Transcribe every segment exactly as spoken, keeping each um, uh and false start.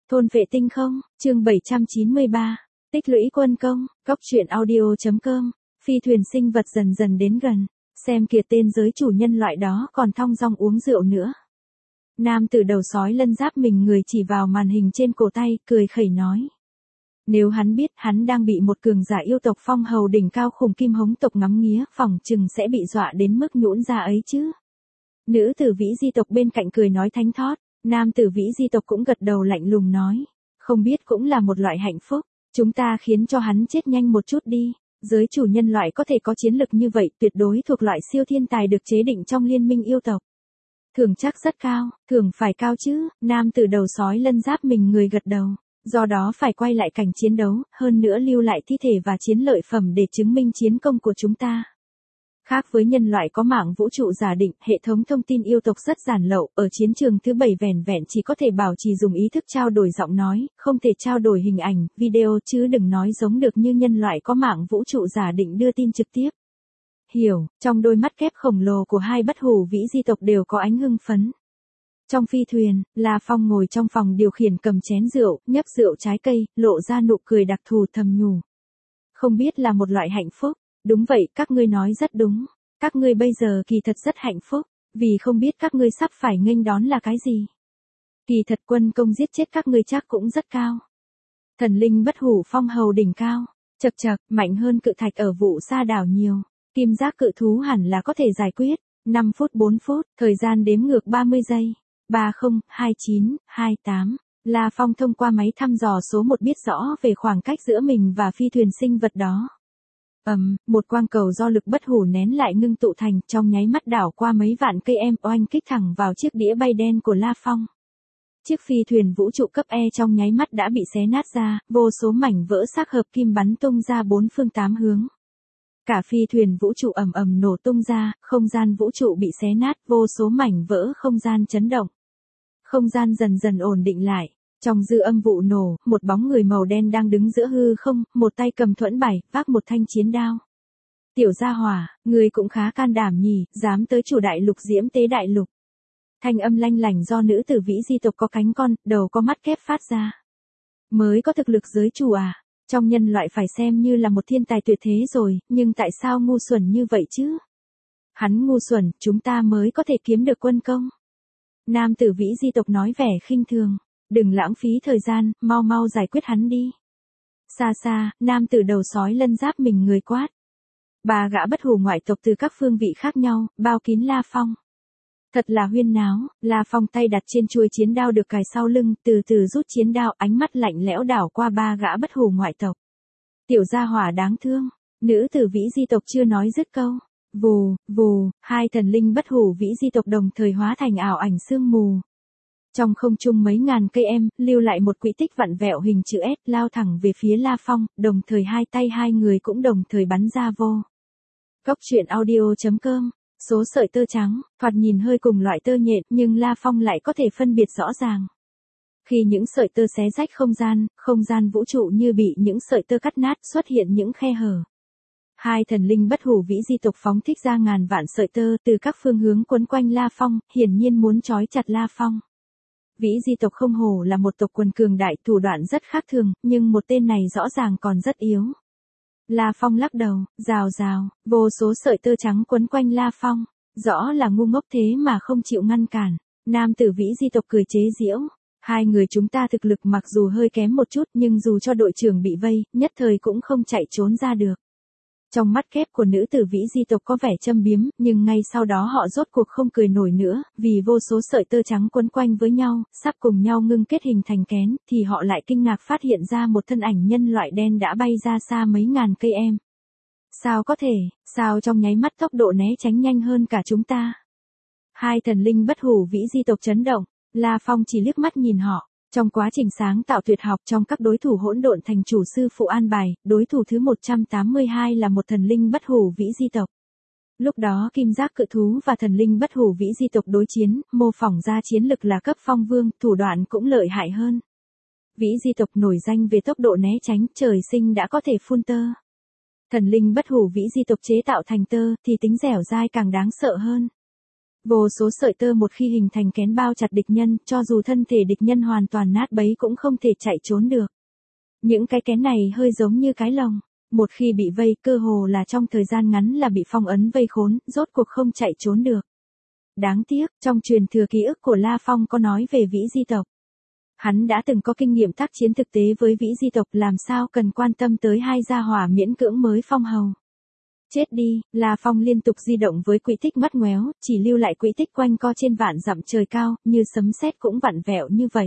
Thôn vệ tinh không, chương bảy trăm chín mươi ba, tích lũy quân công, góc truyện audio.com, phi thuyền sinh vật dần dần đến gần, xem kìa tên giới chủ nhân loại đó còn thong dong uống rượu nữa. Nam tử đầu sói lân giáp mình người chỉ vào màn hình trên cổ tay, cười khẩy nói. Nếu hắn biết hắn đang bị một cường giả yêu tộc phong hầu đỉnh cao khủng kim hống tộc ngắm nghía, phỏng chừng sẽ bị dọa đến mức nhũn ra ấy chứ. Nữ tử vĩ di tộc bên cạnh cười nói thánh thót, nam tử vĩ di tộc cũng gật đầu lạnh lùng nói. Không biết cũng là một loại hạnh phúc, chúng ta khiến cho hắn chết nhanh một chút đi. Giới chủ nhân loại có thể có chiến lực như vậy tuyệt đối thuộc loại siêu thiên tài được chế định trong liên minh yêu tộc. Thưởng chắc rất cao, thưởng phải cao chứ, nam tử đầu sói lân giáp mình người gật đầu. Do đó phải quay lại cảnh chiến đấu, hơn nữa lưu lại thi thể và chiến lợi phẩm để chứng minh chiến công của chúng ta. Khác với nhân loại có mạng vũ trụ giả định, hệ thống thông tin yêu tộc rất giản lậu, ở chiến trường thứ bảy vẻn vẹn chỉ có thể bảo trì dùng ý thức trao đổi giọng nói, không thể trao đổi hình ảnh, video chứ đừng nói giống được như nhân loại có mạng vũ trụ giả định đưa tin trực tiếp. Hiểu, trong đôi mắt kép khổng lồ của hai bất hủ vĩ di tộc đều có ánh hưng phấn. Trong phi thuyền, La Phong ngồi trong phòng điều khiển cầm chén rượu, nhấp rượu trái cây, lộ ra nụ cười đặc thù thầm nhủ. Không biết là một loại hạnh phúc, đúng vậy, các ngươi nói rất đúng. Các ngươi bây giờ kỳ thật rất hạnh phúc, vì không biết các ngươi sắp phải nghênh đón là cái gì. Kỳ thật quân công giết chết các ngươi chắc cũng rất cao. Thần linh bất hủ phong hầu đỉnh cao, chật chật, mạnh hơn cự thạch ở vụ sa đảo nhiều. Kim giác cự thú hẳn là có thể giải quyết. năm phút bốn phút, thời gian đếm ngược ba mươi giây. ba không, hai chín, hai tám. La Phong thông qua máy thăm dò số một biết rõ về khoảng cách giữa mình và phi thuyền sinh vật đó. Ầm, um, một quang cầu do lực bất hủ nén lại ngưng tụ thành, trong nháy mắt đảo qua mấy vạn cây em oanh kích thẳng vào chiếc đĩa bay đen của La Phong. Chiếc phi thuyền vũ trụ cấp E trong nháy mắt đã bị xé nát ra, vô số mảnh vỡ xác hợp kim bắn tung ra bốn phương tám hướng. Cả phi thuyền vũ trụ ầm ầm nổ tung ra, không gian vũ trụ bị xé nát, vô số mảnh vỡ không gian chấn động. Không gian dần dần ổn định lại. Trong dư âm vụ nổ, một bóng người màu đen đang đứng giữa hư không, một tay cầm thuẫn bài, vác một thanh chiến đao. Tiểu gia hỏa, người cũng khá can đảm nhỉ, dám tới chủ đại lục diễm tế đại lục. Thanh âm lanh lảnh do nữ tử vĩ di tộc có cánh con, đầu có mắt kép phát ra. Mới có thực lực giới chủ à, trong nhân loại phải xem như là một thiên tài tuyệt thế rồi, nhưng tại sao ngu xuẩn như vậy chứ? Hắn ngu xuẩn, chúng ta mới có thể kiếm được quân công. Nam tử vĩ di tộc nói vẻ khinh thường. Đừng lãng phí thời gian, mau mau giải quyết hắn đi. Xa xa, nam tử đầu sói lân giáp mình người quát. Ba gã bất hủ ngoại tộc từ các phương vị khác nhau, bao kín La Phong. Thật là huyên náo, La Phong tay đặt trên chuôi chiến đao được cài sau lưng, từ từ rút chiến đao, ánh mắt lạnh lẽo đảo qua ba gã bất hủ ngoại tộc. Tiểu gia hỏa đáng thương, nữ tử vĩ di tộc chưa nói dứt câu. Vù, vù, hai thần linh bất hủ vĩ di tộc đồng thời hóa thành ảo ảnh sương mù. Trong không trung mấy ngàn cây em, lưu lại một quỹ tích vặn vẹo hình chữ S lao thẳng về phía La Phong, đồng thời hai tay hai người cũng đồng thời bắn ra vô. Góc truyện audio.com, số sợi tơ trắng, thoạt nhìn hơi cùng loại tơ nhện nhưng La Phong lại có thể phân biệt rõ ràng. Khi những sợi tơ xé rách không gian, không gian vũ trụ như bị những sợi tơ cắt nát xuất hiện những khe hở. Hai thần linh bất hủ vĩ di tộc phóng thích ra ngàn vạn sợi tơ từ các phương hướng quấn quanh La Phong, hiển nhiên muốn trói chặt La Phong. Vĩ di tộc không hổ là một tộc quần cường đại, thủ đoạn rất khác thường, nhưng một tên này rõ ràng còn rất yếu. La Phong lắc đầu, rào rào, vô số sợi tơ trắng quấn quanh La Phong, rõ là ngu ngốc thế mà không chịu ngăn cản. Nam tử vĩ di tộc cười chế giễu, hai người chúng ta thực lực mặc dù hơi kém một chút nhưng dù cho đội trưởng bị vây, nhất thời cũng không chạy trốn ra được. Trong mắt kép của nữ tử vĩ di tộc có vẻ châm biếm, nhưng ngay sau đó họ rốt cuộc không cười nổi nữa, vì vô số sợi tơ trắng quấn quanh với nhau, sắp cùng nhau ngưng kết hình thành kén, thì họ lại kinh ngạc phát hiện ra một thân ảnh nhân loại đen đã bay ra xa mấy ngàn cây em. Sao có thể, sao trong nháy mắt tốc độ né tránh nhanh hơn cả chúng ta? Hai thần linh bất hủ vĩ di tộc chấn động, La Phong chỉ liếc mắt nhìn họ. Trong quá trình sáng tạo tuyệt học trong các đối thủ hỗn độn thành chủ sư phụ an bài, đối thủ thứ một trăm tám mươi hai là một thần linh bất hủ vĩ di tộc. Lúc đó kim giác cự thú và thần linh bất hủ vĩ di tộc đối chiến, mô phỏng ra chiến lực là cấp phong vương, thủ đoạn cũng lợi hại hơn. Vĩ di tộc nổi danh về tốc độ né tránh, trời sinh đã có thể phun tơ. Thần linh bất hủ vĩ di tộc chế tạo thành tơ thì tính dẻo dai càng đáng sợ hơn. Vô số sợi tơ một khi hình thành kén bao chặt địch nhân, cho dù thân thể địch nhân hoàn toàn nát bấy cũng không thể chạy trốn được. Những cái kén này hơi giống như cái lồng, một khi bị vây cơ hồ là trong thời gian ngắn là bị phong ấn vây khốn, rốt cuộc không chạy trốn được. Đáng tiếc, trong truyền thừa ký ức của La Phong có nói về Vĩ Di tộc. Hắn đã từng có kinh nghiệm tác chiến thực tế với Vĩ Di tộc, làm sao cần quan tâm tới hai gia hỏa miễn cưỡng mới phong hầu. Chết đi, La Phong liên tục di động với quỹ tích mất ngoéo, chỉ lưu lại quỹ tích quanh co trên vạn dặm trời cao, như sấm sét cũng vặn vẹo như vậy.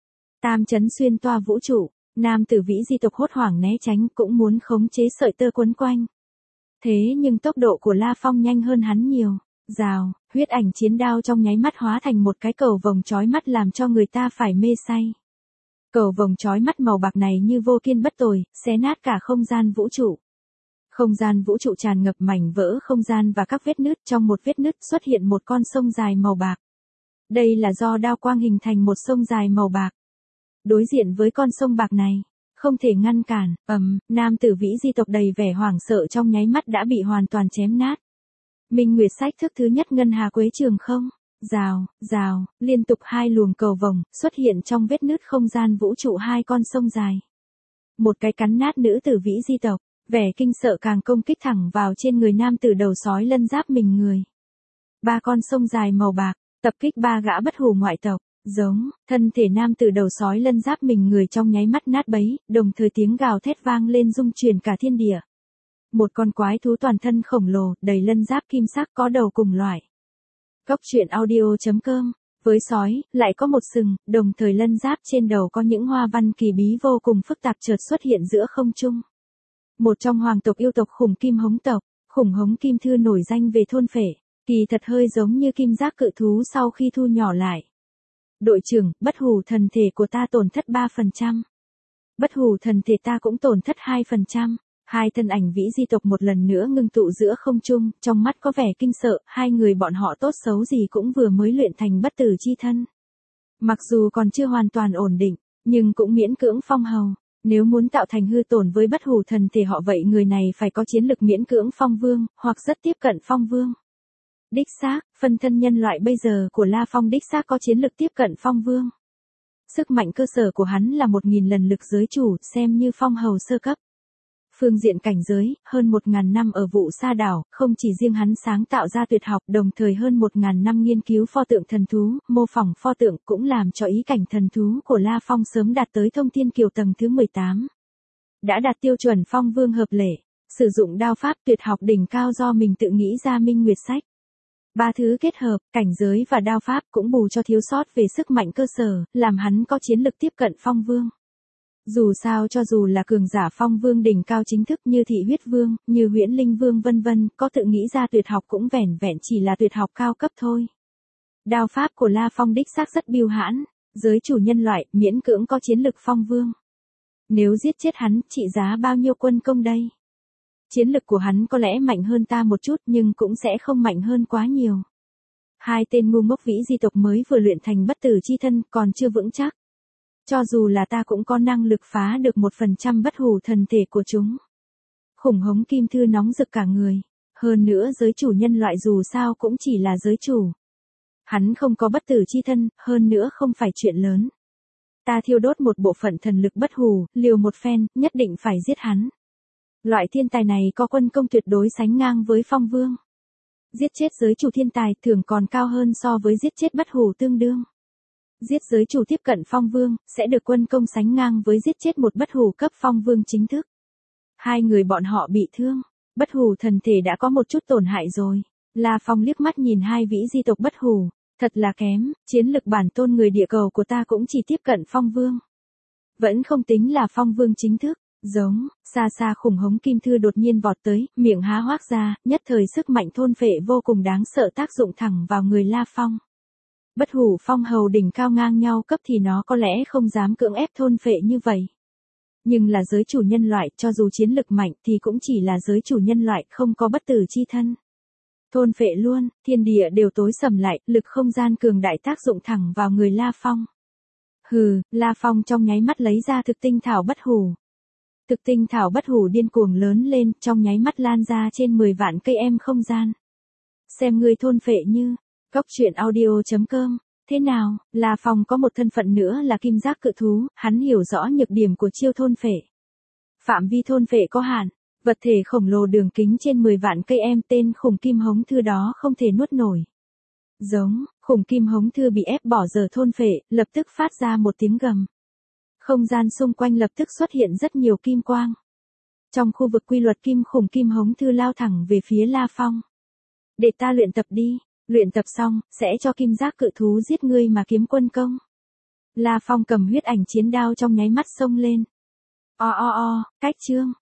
Tam chấn xuyên toa vũ trụ, nam tử Vĩ Di tộc hốt hoảng né tránh, cũng muốn khống chế sợi tơ quấn quanh. Thế nhưng tốc độ của La Phong nhanh hơn hắn nhiều. Rào, huyết ảnh chiến đao trong nháy mắt hóa thành một cái cầu vồng chói mắt làm cho người ta phải mê say. Cầu vồng chói mắt màu bạc này như vô kiên bất tồi, xé nát cả không gian vũ trụ. Không gian vũ trụ tràn ngập mảnh vỡ không gian và các vết nứt, trong một vết nứt xuất hiện một con sông dài màu bạc. Đây là do đao quang hình thành một sông dài màu bạc. Đối diện với con sông bạc này, không thể ngăn cản, ầm, nam tử Vĩ Di tộc đầy vẻ hoảng sợ trong nháy mắt đã bị hoàn toàn chém nát. Minh Nguyệt sách thức thứ nhất ngân hà quế trường không, rào, rào, liên tục hai luồng cầu vồng, xuất hiện trong vết nứt không gian vũ trụ hai con sông dài. Một cái cắn nát nữ tử Vĩ Di tộc, vẻ kinh sợ càng công kích thẳng vào trên người nam tử đầu sói lân giáp mình người. Ba con sông dài màu bạc, tập kích ba gã bất hủ ngoại tộc, giống, thân thể nam tử đầu sói lân giáp mình người trong nháy mắt nát bấy, đồng thời tiếng gào thét vang lên rung chuyển cả thiên địa. Một con quái thú toàn thân khổng lồ, đầy lân giáp kim sắc có đầu cùng loại. Cốc truyện audio chấm com, với sói, lại có một sừng, đồng thời lân giáp trên đầu có những hoa văn kỳ bí vô cùng phức tạp chợt xuất hiện giữa không trung. Một trong hoàng tộc yêu tộc Khủng Kim Hống tộc, Khủng Hống Kim Thư nổi danh về thôn phệ, kỳ thật hơi giống như kim giác cự thú sau khi thu nhỏ lại. Đội trưởng, bất hủ thần thể của ta tổn thất ba phần trăm. Bất hủ thần thể ta cũng tổn thất hai phần trăm. Hai thân ảnh Vĩ Di tộc một lần nữa ngưng tụ giữa không trung, trong mắt có vẻ kinh sợ, hai người bọn họ tốt xấu gì cũng vừa mới luyện thành bất tử chi thân. Mặc dù còn chưa hoàn toàn ổn định, nhưng cũng miễn cưỡng phong hầu. Nếu muốn tạo thành hư tổn với bất hủ thần thể họ vậy người này phải có chiến lực miễn cưỡng phong vương, hoặc rất tiếp cận phong vương. Đích xác, phân thân nhân loại bây giờ của La Phong đích xác có chiến lực tiếp cận phong vương. Sức mạnh cơ sở của hắn là một nghìn lần lực giới chủ, xem như phong hầu sơ cấp. Phương diện cảnh giới, hơn một ngàn năm ở vụ sa đảo, không chỉ riêng hắn sáng tạo ra tuyệt học, đồng thời hơn một ngàn năm nghiên cứu pho tượng thần thú, mô phỏng pho tượng cũng làm cho ý cảnh thần thú của La Phong sớm đạt tới thông thiên kiều tầng thứ mười tám. Đã đạt tiêu chuẩn phong vương hợp lệ, sử dụng đao pháp tuyệt học đỉnh cao do mình tự nghĩ ra Minh Nguyệt sách. Ba thứ kết hợp, cảnh giới và đao pháp cũng bù cho thiếu sót về sức mạnh cơ sở, làm hắn có chiến lực tiếp cận phong vương. Dù sao cho dù là cường giả phong vương đỉnh cao chính thức như thị huyết vương, như huyễn linh vương vân vân, có tự nghĩ ra tuyệt học cũng vẻn vẹn chỉ là tuyệt học cao cấp thôi. Đao pháp của La Phong đích xác rất biêu hãn, giới chủ nhân loại miễn cưỡng có chiến lực phong vương. Nếu giết chết hắn, trị giá bao nhiêu quân công đây? Chiến lực của hắn có lẽ mạnh hơn ta một chút nhưng cũng sẽ không mạnh hơn quá nhiều. Hai tên ngu ngốc Vĩ Di tộc mới vừa luyện thành bất tử chi thân còn chưa vững chắc. Cho dù là ta cũng có năng lực phá được một phần trăm bất hủ thần thể của chúng. Khủng Hống Kim Thư nóng rực cả người. Hơn nữa giới chủ nhân loại dù sao cũng chỉ là giới chủ. Hắn không có bất tử chi thân, hơn nữa không phải chuyện lớn. Ta thiêu đốt một bộ phận thần lực bất hủ, liều một phen, nhất định phải giết hắn. Loại thiên tài này có quân công tuyệt đối sánh ngang với phong vương. Giết chết giới chủ thiên tài thường còn cao hơn so với giết chết bất hủ tương đương. Giết giới chủ tiếp cận phong vương, sẽ được quân công sánh ngang với giết chết một bất hủ cấp phong vương chính thức. Hai người bọn họ bị thương, bất hủ thần thể đã có một chút tổn hại rồi. La Phong liếc mắt nhìn hai Vĩ Di tộc bất hủ, thật là kém, chiến lực bản tôn người địa cầu của ta cũng chỉ tiếp cận phong vương. Vẫn không tính là phong vương chính thức, giống, xa xa Khủng Hống Kim Thư đột nhiên vọt tới, miệng há hoác ra, nhất thời sức mạnh thôn phệ vô cùng đáng sợ tác dụng thẳng vào người La Phong. Bất hủ phong hầu đỉnh cao ngang nhau cấp thì nó có lẽ không dám cưỡng ép thôn phệ như vậy. Nhưng là giới chủ nhân loại, cho dù chiến lực mạnh thì cũng chỉ là giới chủ nhân loại, không có bất tử chi thân. Thôn phệ luôn, thiên địa đều tối sầm lại, lực không gian cường đại tác dụng thẳng vào người La Phong. Hừ, La Phong trong nháy mắt lấy ra thực tinh thảo bất hủ. Thực tinh thảo bất hủ điên cuồng lớn lên, trong nháy mắt lan ra trên mười vạn cây em không gian. Xem ngươi thôn phệ như, Cốc truyện audio chấm com. Thế nào, La Phong có một thân phận nữa là kim giác cự thú, hắn hiểu rõ nhược điểm của chiêu thôn phệ. Phạm vi thôn phệ có hạn, vật thể khổng lồ đường kính trên mười vạn cây em tên khủng kim hống thư đó không thể nuốt nổi. Giống, khủng kim hống thư bị ép bỏ giờ thôn phệ, lập tức phát ra một tiếng gầm. Không gian xung quanh lập tức xuất hiện rất nhiều kim quang. Trong khu vực quy luật kim khủng kim hống thư lao thẳng về phía La Phong. Để ta luyện tập đi, luyện tập xong, sẽ cho kim giác cự thú giết ngươi mà kiếm quân công. La Phong cầm huyết ảnh chiến đao trong nháy mắt xông lên. O o o, cách chương.